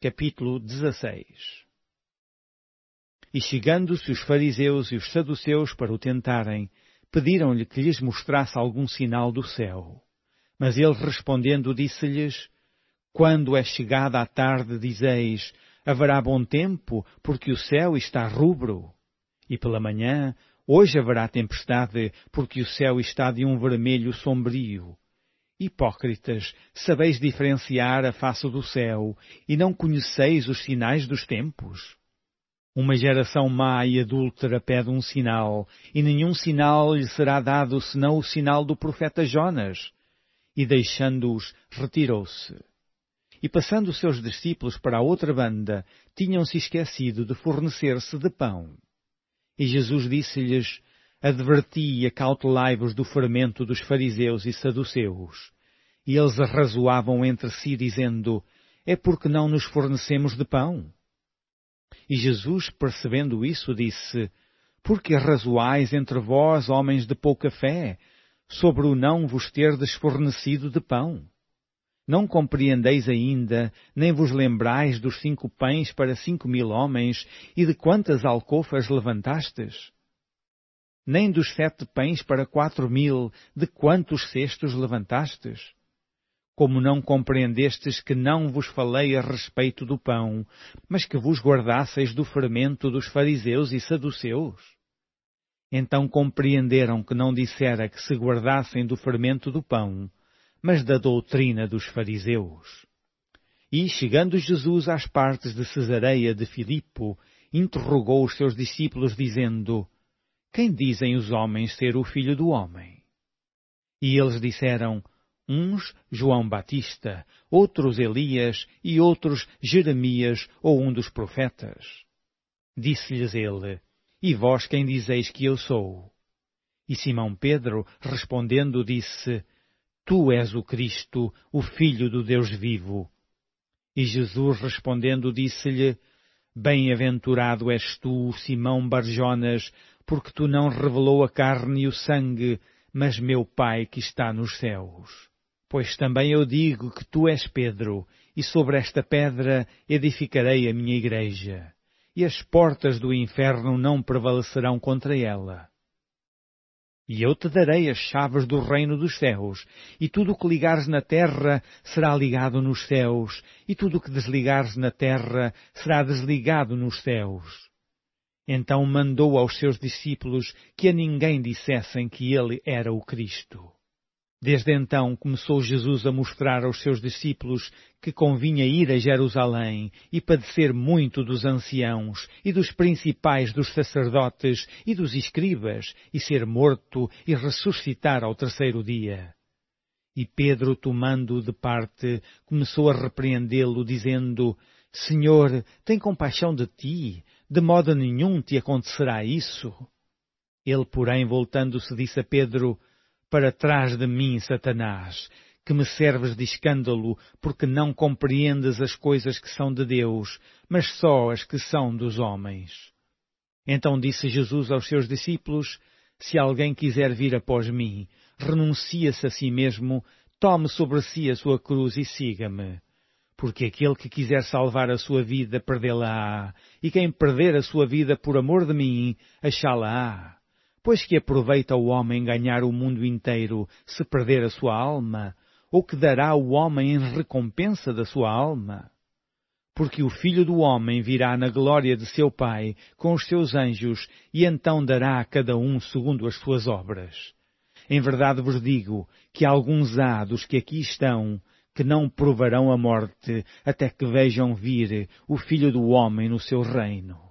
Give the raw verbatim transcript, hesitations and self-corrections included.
Capítulo dezasseis. E chegando-se os fariseus e os saduceus para o tentarem, pediram-lhe que lhes mostrasse algum sinal do céu. Mas ele respondendo disse-lhes: Quando é chegada a tarde, dizeis, haverá bom tempo, porque o céu está rubro. E pela manhã, hoje haverá tempestade, porque o céu está de um vermelho sombrio. Hipócritas, sabeis diferenciar a face do céu, e não conheceis os sinais dos tempos? Uma geração má e adúltera pede um sinal, e nenhum sinal lhe será dado senão o sinal do profeta Jonas. E deixando-os, retirou-se. E passando os seus discípulos para a outra banda, tinham-se esquecido de fornecer-se de pão. E Jesus disse-lhes: Adverti e acautelai-vos do fermento dos fariseus e saduceus. E eles arrazoavam entre si, dizendo: É porque não nos fornecemos de pão? E Jesus, percebendo isso, disse: Por que arrazoais entre vós, homens de pouca fé, sobre o não vos terdes fornecido de pão? Não compreendeis ainda, nem vos lembrais dos cinco pães para cinco mil homens, e de quantas alcofas levantastes? Nem dos sete pães para quatro mil, de quantos cestos levantastes? Como não compreendestes que não vos falei a respeito do pão, mas que vos guardasseis do fermento dos fariseus e saduceus? Então compreenderam que não dissera que se guardassem do fermento do pão, mas da doutrina dos fariseus. E, chegando Jesus às partes de Cesareia de Filipo, interrogou os seus discípulos, dizendo: Quem dizem os homens ser o Filho do Homem? E eles disseram: Uns João Batista, outros Elias e outros Jeremias ou um dos profetas. Disse-lhes ele: E vós quem dizeis que eu sou? E Simão Pedro, respondendo, disse: Tu és o Cristo, o Filho do Deus vivo. E Jesus, respondendo, disse-lhe: Bem-aventurado és tu, Simão Barjonas, porque tu não revelou a carne e o sangue, mas meu Pai que está nos céus. Pois também eu digo que tu és Pedro, e sobre esta pedra edificarei a minha igreja, e as portas do inferno não prevalecerão contra ela. E eu te darei as chaves do reino dos céus, e tudo o que ligares na terra será ligado nos céus, e tudo o que desligares na terra será desligado nos céus. Então mandou aos seus discípulos que a ninguém dissessem que ele era o Cristo. Desde então começou Jesus a mostrar aos seus discípulos que convinha ir a Jerusalém e padecer muito dos anciãos e dos principais dos sacerdotes e dos escribas e ser morto e ressuscitar ao terceiro dia. E Pedro, tomando-o de parte, começou a repreendê-lo, dizendo: Senhor, tem compaixão de ti, de modo nenhum te acontecerá isso. Ele, porém, voltando-se, disse a Pedro: Para trás de mim, Satanás, que me serves de escândalo, porque não compreendes as coisas que são de Deus, mas só as que são dos homens. Então disse Jesus aos seus discípulos: Se alguém quiser vir após mim, renuncie-se a si mesmo, tome sobre si a sua cruz e siga-me. Porque aquele que quiser salvar a sua vida, perdê-la-á, e quem perder a sua vida por amor de mim, achá-la-á. Pois que aproveita o homem ganhar o mundo inteiro, se perder a sua alma? Ou que dará o homem em recompensa da sua alma? Porque o Filho do Homem virá na glória de seu Pai, com os seus anjos, e então dará a cada um segundo as suas obras. Em verdade vos digo que alguns há dos que aqui estão, que não provarão a morte, até que vejam vir o Filho do Homem no seu reino.